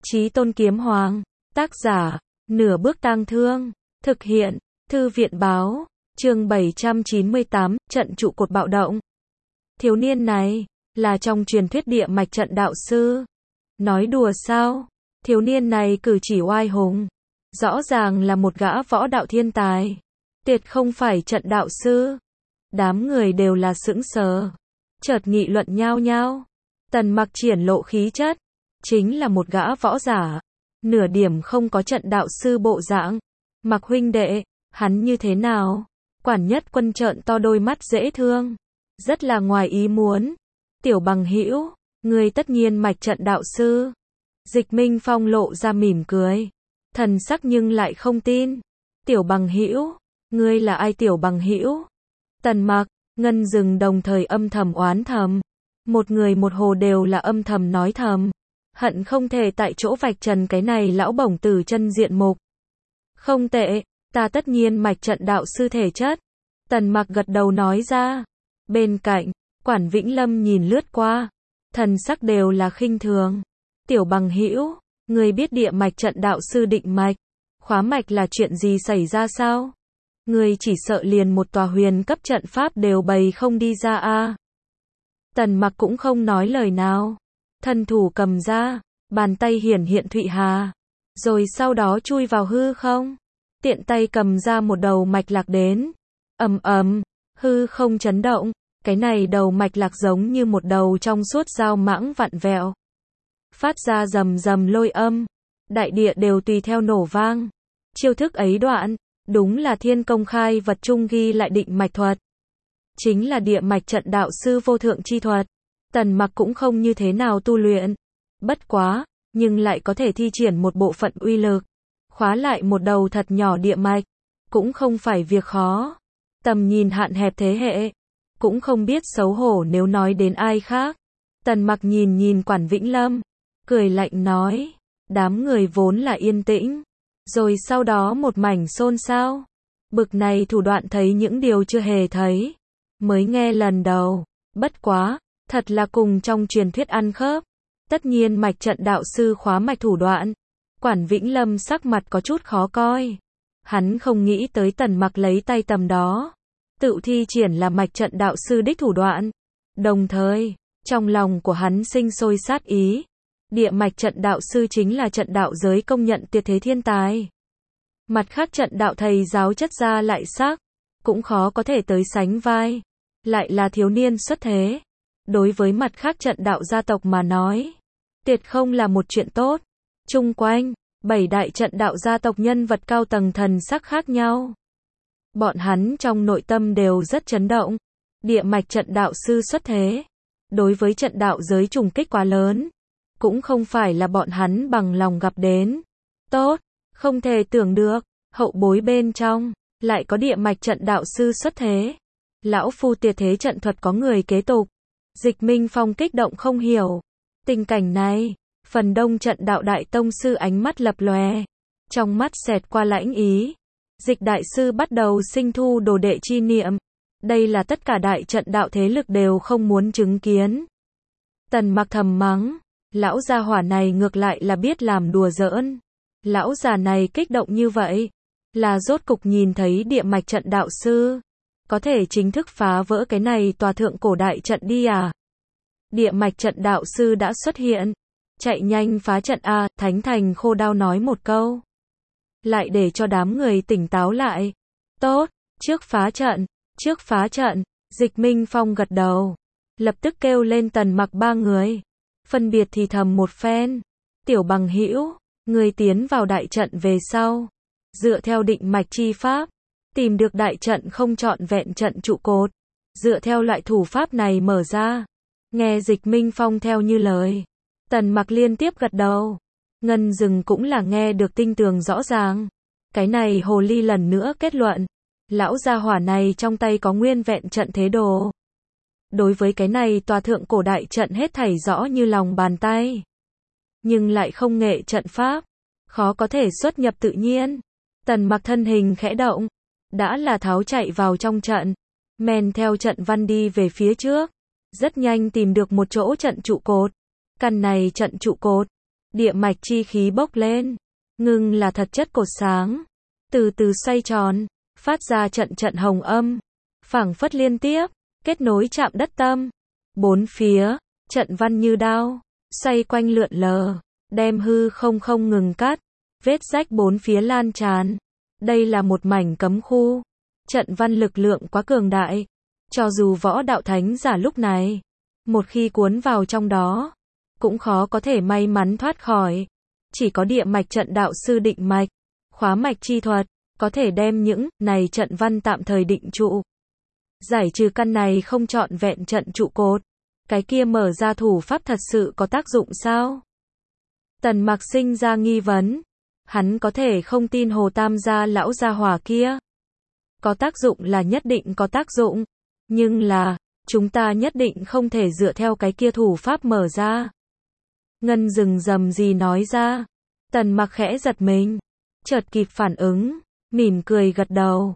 Chí Tôn Kiếm Hoàng, tác giả, Nửa Bước Tang Thương, thực hiện, Thư viện báo, chương 798, trận trụ cột bạo động. Thiếu niên này, là trong truyền thuyết địa mạch trận đạo sư. Nói đùa sao? Thiếu niên này cử chỉ oai hùng, rõ ràng là một gã võ đạo thiên tài, tuyệt không phải trận đạo sư. Đám người đều là sững sờ, chợt nghị luận nhao nhao. Tần Mặc triển lộ khí chất, chính là một gã võ giả, nửa điểm không có trận đạo sư bộ dạng. Mặc huynh đệ, hắn như thế nào? Quản Nhất Quân trợn to đôi mắt dễ thương, rất là ngoài ý muốn. Tiểu bằng hữu, ngươi tất nhiên mạch trận đạo sư. Dịch Minh Phong lộ ra mỉm cười, thần sắc nhưng lại không tin. Tiểu bằng hữu, ngươi là ai tiểu bằng hữu? Tần Mặc, Ngân Dừng đồng thời âm thầm oán thầm. Một người một hồ đều là âm thầm nói thầm, hận không thể tại chỗ vạch trần cái này lão bổng tử chân diện mục. Không tệ, ta tất nhiên mạch trận đạo sư thể chất. Tần Mặc gật đầu nói ra. Bên cạnh, Quản Vĩnh Lâm nhìn lướt qua, thần sắc đều là khinh thường. Tiểu bằng hữu, ngươi biết địa mạch trận đạo sư định mạch, khóa mạch là chuyện gì xảy ra sao? Ngươi chỉ sợ liền một tòa huyền cấp trận pháp đều bày không đi ra a. Tần Mặc cũng không nói lời nào, thân thủ cầm ra, bàn tay hiển hiện Thụy Hà, rồi sau đó chui vào hư không, tiện tay cầm ra một đầu mạch lạc đến. Ầm ầm, hư không chấn động, cái này đầu mạch lạc giống như một đầu trong suốt dao mãng vặn vẹo, phát ra rầm rầm lôi âm, đại địa đều tùy theo nổ vang. Chiêu thức ấy đoạn, đúng là thiên công khai vật trung ghi lại định mạch thuật, chính là địa mạch trận đạo sư vô thượng chi thuật. Tần Mặc cũng không như thế nào tu luyện, bất quá, nhưng lại có thể thi triển một bộ phận uy lực, khóa lại một đầu thật nhỏ địa mạch, cũng không phải việc khó. Tầm nhìn hạn hẹp thế hệ, cũng không biết xấu hổ nếu nói đến ai khác. Tần Mặc nhìn nhìn Quản Vĩnh Lâm, cười lạnh nói, đám người vốn là yên tĩnh, rồi sau đó một mảnh xôn xao. Bực này thủ đoạn thấy những điều chưa hề thấy, mới nghe lần đầu, bất quá, thật là cùng trong truyền thuyết ăn khớp. Tất nhiên mạch trận đạo sư khóa mạch thủ đoạn. Quản Vĩnh Lâm sắc mặt có chút khó coi. Hắn không nghĩ tới Tần Mặc lấy tay tầm đó, tự thi triển là mạch trận đạo sư đích thủ đoạn. Đồng thời, trong lòng của hắn sinh sôi sát ý. Địa mạch trận đạo sư chính là trận đạo giới công nhận tuyệt thế thiên tài. Mặt khác trận đạo thầy giáo chất gia lại sắc, cũng khó có thể tới sánh vai. Lại là thiếu niên xuất thế. Đối với mặt khác trận đạo gia tộc mà nói, tuyệt không là một chuyện tốt. Chung quanh, 7 đại trận đạo gia tộc nhân vật cao tầng thần sắc khác nhau. Bọn hắn trong nội tâm đều rất chấn động. Địa mạch trận đạo sư xuất thế, đối với trận đạo giới trùng kích quá lớn, cũng không phải là bọn hắn bằng lòng gặp đến. Tốt, không thể tưởng được, hậu bối bên trong, lại có địa mạch trận đạo sư xuất thế. Lão phu tuyệt thế trận thuật có người kế tục. Dịch Minh Phong kích động không hiểu. Tình cảnh này, phần đông trận đạo đại tông sư ánh mắt lập lòe, trong mắt xẹt qua lãnh ý. Dịch đại sư bắt đầu sinh thu đồ đệ chi niệm. Đây là tất cả đại trận đạo thế lực đều không muốn chứng kiến. Tần Mặc thầm mắng, lão gia hỏa này ngược lại là biết làm đùa giỡn. Lão già này kích động như vậy, là rốt cục nhìn thấy địa mạch trận đạo sư, có thể chính thức phá vỡ cái này tòa thượng cổ đại trận đi à? Địa mạch trận đạo sư đã xuất hiện, chạy nhanh phá trận a. Thánh Thành Khô Đao nói một câu, lại để cho đám người tỉnh táo lại. Tốt, trước phá trận, trước phá trận. Dịch Minh Phong gật đầu, lập tức kêu lên Tần Mặc ba người, phân biệt thì thầm một phen. Tiểu bằng hữu, người tiến vào đại trận về sau, dựa theo định mạch chi pháp, tìm được đại trận không trọn vẹn trận trụ cột, dựa theo loại thủ pháp này mở ra. Nghe Dịch Minh Phong theo như lời, Tần Mặc liên tiếp gật đầu. Ngân Dừng cũng là nghe được tinh tường rõ ràng. Cái này hồ ly lần nữa kết luận, lão gia hỏa này trong tay có nguyên vẹn trận thế đồ. Đối với cái này tòa thượng cổ đại trận hết thảy rõ như lòng bàn tay, nhưng lại không nghệ trận pháp, khó có thể xuất nhập tự nhiên. Tần Mặc thân hình khẽ động, đã là tháo chạy vào trong trận, men theo trận văn đi về phía trước, rất nhanh tìm được một chỗ trận trụ cột. Căn này trận trụ cột, địa mạch chi khí bốc lên, ngưng là thật chất cột sáng, từ từ xoay tròn, phát ra trận trận hồng âm, phảng phất liên tiếp, kết nối chạm đất tâm. Bốn phía, trận văn như đao, xoay quanh lượn lờ, đem hư không ngừng cắt, vết rách bốn phía lan tràn. Đây là một mảnh cấm khu, trận văn lực lượng quá cường đại, cho dù võ đạo thánh giả lúc này, một khi cuốn vào trong đó, cũng khó có thể may mắn thoát khỏi. Chỉ có địa mạch trận đạo sư định mạch, khóa mạch chi thuật, có thể đem những này trận văn tạm thời định trụ. Giải trừ căn này không trọn vẹn trận trụ cột, cái kia mở ra thủ pháp thật sự có tác dụng sao? Tần Mặc sinh ra nghi vấn, hắn có thể không tin Hồ Tam gia lão gia hỏa kia. Có tác dụng là nhất định có tác dụng, nhưng là, chúng ta nhất định không thể dựa theo cái kia thủ pháp mở ra. Ngân rừng rầm gì nói ra, Tần Mặc khẽ giật mình, chợt kịp phản ứng, mỉm cười gật đầu,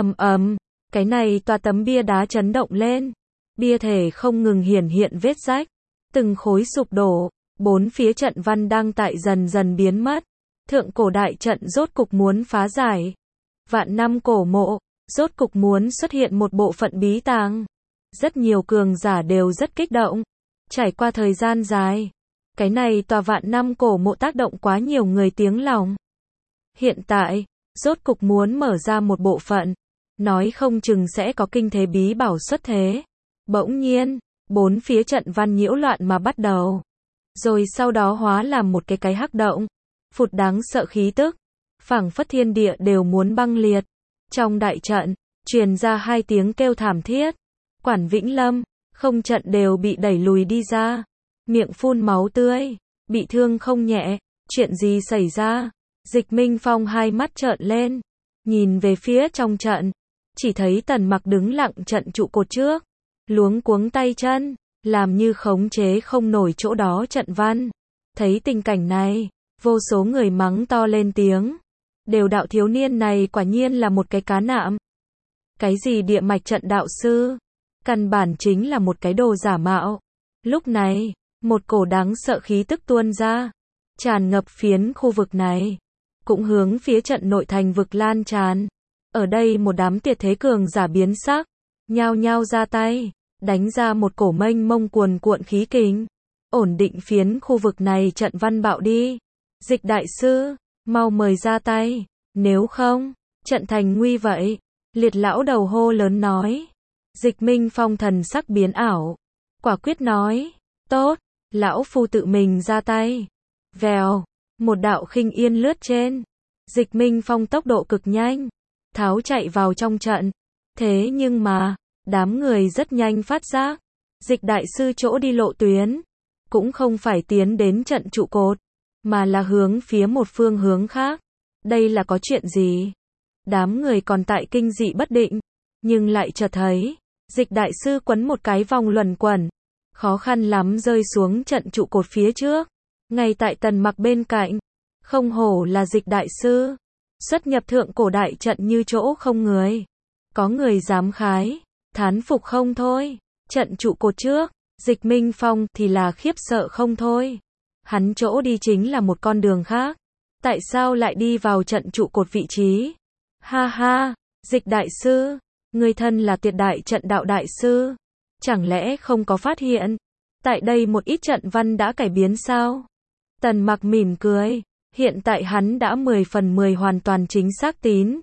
cái này tòa tấm bia đá chấn động lên, bia thể không ngừng hiển hiện vết rách, từng khối sụp đổ, bốn phía trận văn đang tại dần dần biến mất, thượng cổ đại trận rốt cục muốn phá giải, vạn năm cổ mộ, rốt cục muốn xuất hiện một bộ phận bí tàng, rất nhiều cường giả đều rất kích động, trải qua thời gian dài, cái này tòa vạn năm cổ mộ tác động quá nhiều người tiếng lòng. Hiện tại, rốt cục muốn mở ra một bộ phận, nói không chừng sẽ có kinh thế bí bảo xuất thế. Bỗng nhiên, bốn phía trận văn nhiễu loạn mà bắt đầu, rồi sau đó hóa làm một cái hắc động, phụt đáng sợ khí tức, phảng phất thiên địa đều muốn băng liệt. Trong đại trận, truyền ra hai tiếng kêu thảm thiết. Quản Vĩnh Lâm, không trận đều bị đẩy lùi đi ra, miệng phun máu tươi, bị thương không nhẹ. Chuyện gì xảy ra? Dịch Minh Phong hai mắt trợn lên, nhìn về phía trong trận, chỉ thấy Tần Mặc đứng lặng trận trụ cột trước, luống cuống tay chân, làm như khống chế không nổi chỗ đó trận văn. Thấy tình cảnh này, vô số người mắng to lên tiếng. Đều đạo thiếu niên này quả nhiên là một cái cá nạm. Cái gì địa mạch trận đạo sư? Căn bản chính là một cái đồ giả mạo. Lúc này, một cổ đáng sợ khí tức tuôn ra, tràn ngập phiến khu vực này, cũng hướng phía trận nội thành vực lan tràn. Ở đây một đám tuyệt thế cường giả biến sắc, nhao nhao ra tay, đánh ra một cổ mênh mông cuồn cuộn khí kình, ổn định phiến khu vực này trận văn bạo đi. Dịch đại sư, mau mời ra tay, nếu không, trận thành nguy vậy. Liệt lão đầu hô lớn nói. Dịch Minh Phong thần sắc biến ảo, quả quyết nói, tốt, lão phu tự mình ra tay. Vèo, một đạo khinh yên lướt trên. Dịch Minh Phong tốc độ cực nhanh, tháo chạy vào trong trận. Thế nhưng mà, đám người rất nhanh phát giác, Dịch đại sư chỗ đi lộ tuyến, cũng không phải tiến đến trận trụ cột, mà là hướng phía một phương hướng khác. Đây là có chuyện gì? Đám người còn tại kinh dị bất định, nhưng lại chợt thấy, Dịch đại sư quấn một cái vòng luẩn quẩn, khó khăn lắm rơi xuống trận trụ cột phía trước, ngay tại Tần Mặc bên cạnh. Không hổ là Dịch đại sư, xuất nhập thượng cổ đại trận như chỗ không người. Có người dám khái, thán phục không thôi. Trận trụ cột trước, Dịch Minh Phong thì là khiếp sợ không thôi. Hắn chỗ đi chính là một con đường khác, tại sao lại đi vào trận trụ cột vị trí? Ha ha, Dịch đại sư, người thân là tuyệt đại trận đạo đại sư, chẳng lẽ không có phát hiện, tại đây một ít trận văn đã cải biến sao? Tần Mặc mỉm cười, hiện tại hắn đã 10 phần 10 hoàn toàn chính xác tín.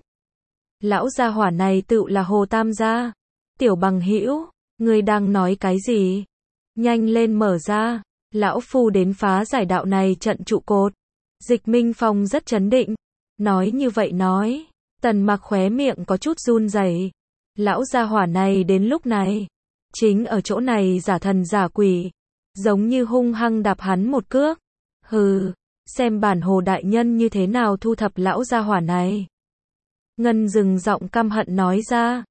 Lão gia hỏa này tự là Hồ Tam gia. Tiểu bằng hữu, ngươi đang nói cái gì? Nhanh lên mở ra, lão phu đến phá giải đạo này trận trụ cột. Dịch Minh Phong rất trấn định, nói như vậy nói. Tần Mặc khóe miệng có chút run rẩy. Lão gia hỏa này đến lúc này, chính ở chỗ này giả thần giả quỷ, giống như hung hăng đạp hắn một cước. Hừ, xem bản Hồ đại nhân như thế nào thu thập lão gia hỏa này. Ngân dừng giọng căm hận nói ra.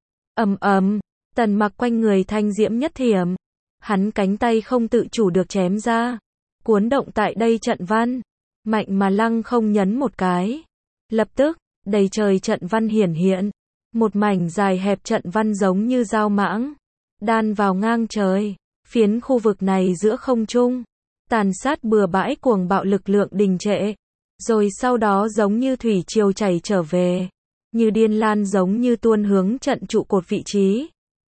Tần Mặc quanh người thanh diễm nhất thiểm, hắn cánh tay không tự chủ được chém ra, cuốn động tại đây trận văn, mạnh mà lăng không nhấn một cái. Lập tức, đầy trời trận văn hiển hiện, một mảnh dài hẹp trận văn giống như dao mãng, đan vào ngang trời, phiến khu vực này giữa không trung, tàn sát bừa bãi cuồng bạo lực lượng đình trệ, rồi sau đó giống như thủy triều chảy trở về, như điên lan giống như tuôn hướng trận trụ cột vị trí.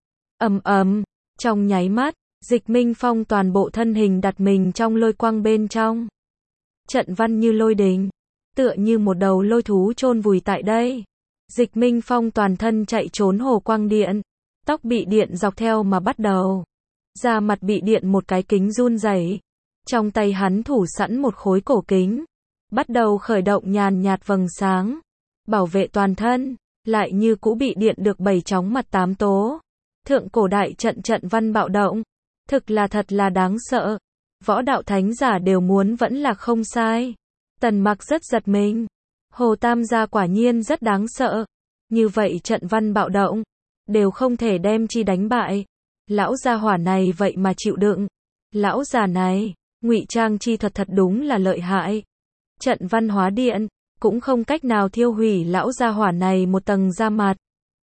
Ầm ầm, trong nháy mắt, Dịch Minh Phong toàn bộ thân hình đặt mình trong lôi quang bên trong. Trận văn như lôi đình, tựa như một đầu lôi thú chôn vùi tại đây. Dịch Minh Phong toàn thân chạy trốn hồ quang điện, tóc bị điện dọc theo mà bắt đầu. Da mặt bị điện một cái kính run rẩy. Trong tay hắn thủ sẵn một khối cổ kính, bắt đầu khởi động nhàn nhạt vầng sáng, bảo vệ toàn thân, lại như cũ bị điện được 7 chóng mặt 8 tố. Thượng cổ đại trận trận văn bạo động, thật là đáng sợ. Võ đạo thánh giả đều muốn vẫn là không sai. Tần Mặc rất giật mình. Hồ Tam gia quả nhiên rất đáng sợ. Như vậy trận văn bạo động, đều không thể đem chi đánh bại. Lão gia hỏa này vậy mà chịu đựng. Lão già này, ngụy trang chi thuật thật đúng là lợi hại. Trận văn hóa điện, cũng không cách nào thiêu hủy lão gia hỏa này một tầng da mặt.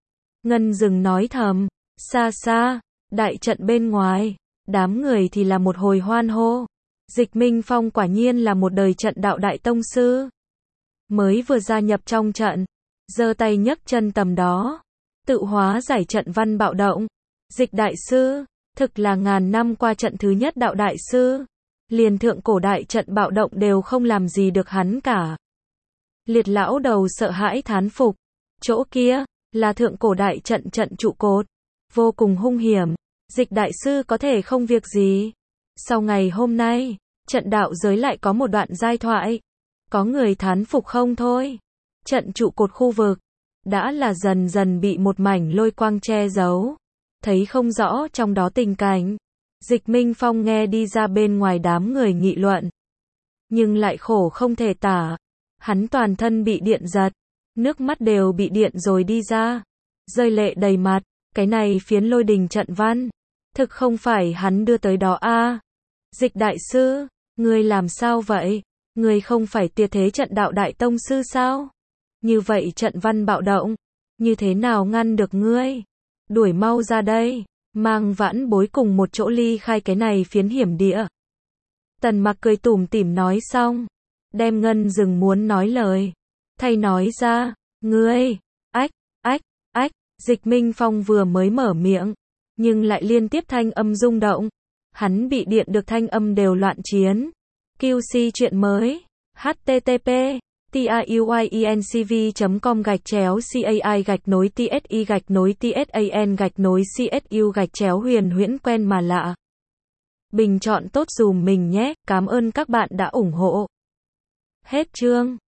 Ngân Dừng nói thầm, xa xa, đại trận bên ngoài, đám người thì là một hồi hoan hô. Dịch Minh Phong quả nhiên là một đời trận đạo đại tông sư. Mới vừa gia nhập trong trận, giơ tay nhấc chân tầm đó, tự hóa giải trận văn bạo động. Dịch đại sư, thực là ngàn năm qua trận thứ nhất đạo đại sư. Liền thượng cổ đại trận bạo động đều không làm gì được hắn cả. Liệt lão đầu sợ hãi thán phục. Chỗ kia, là thượng cổ đại trận trận trụ cột. Vô cùng hung hiểm. Dịch đại sư có thể không việc gì. Sau ngày hôm nay, trận đạo giới lại có một đoạn giai thoại. Có người thán phục không thôi. Trận trụ cột khu vực, đã là dần dần bị một mảnh lôi quang che giấu. Thấy không rõ trong đó tình cảnh. Dịch Minh Phong nghe đi ra bên ngoài đám người nghị luận. Nhưng lại khổ không thể tả. Hắn toàn thân bị điện giật. Nước mắt đều bị điện rồi đi ra. Rơi lệ đầy mặt. Cái này phiến lôi đình trận văn. Thực không phải hắn đưa tới đó a. Dịch đại sư, ngươi làm sao vậy? Ngươi không phải tuyệt thế trận đạo đại tông sư sao? Như vậy trận văn bạo động. Như thế nào ngăn được ngươi? Đuổi mau ra đây. Mang Vãn Bối cùng một chỗ ly khai cái này phiến hiểm địa. Tần Mặc cười tủm tỉm nói xong. Đem Ngân Dừng muốn nói lời. Thay nói ra. Ngươi. Ách. Dịch Minh Phong vừa mới mở miệng. Nhưng lại liên tiếp thanh âm rung động. Hắn bị điện được thanh âm đều loạn chiến. QC chuyện mới. http taiuincv.com/cai-tsi-tsan-tsu-huyền huyễn quen mà lạ. Bình chọn tốt dùm mình nhé, cảm ơn các bạn đã ủng hộ. Hết chương.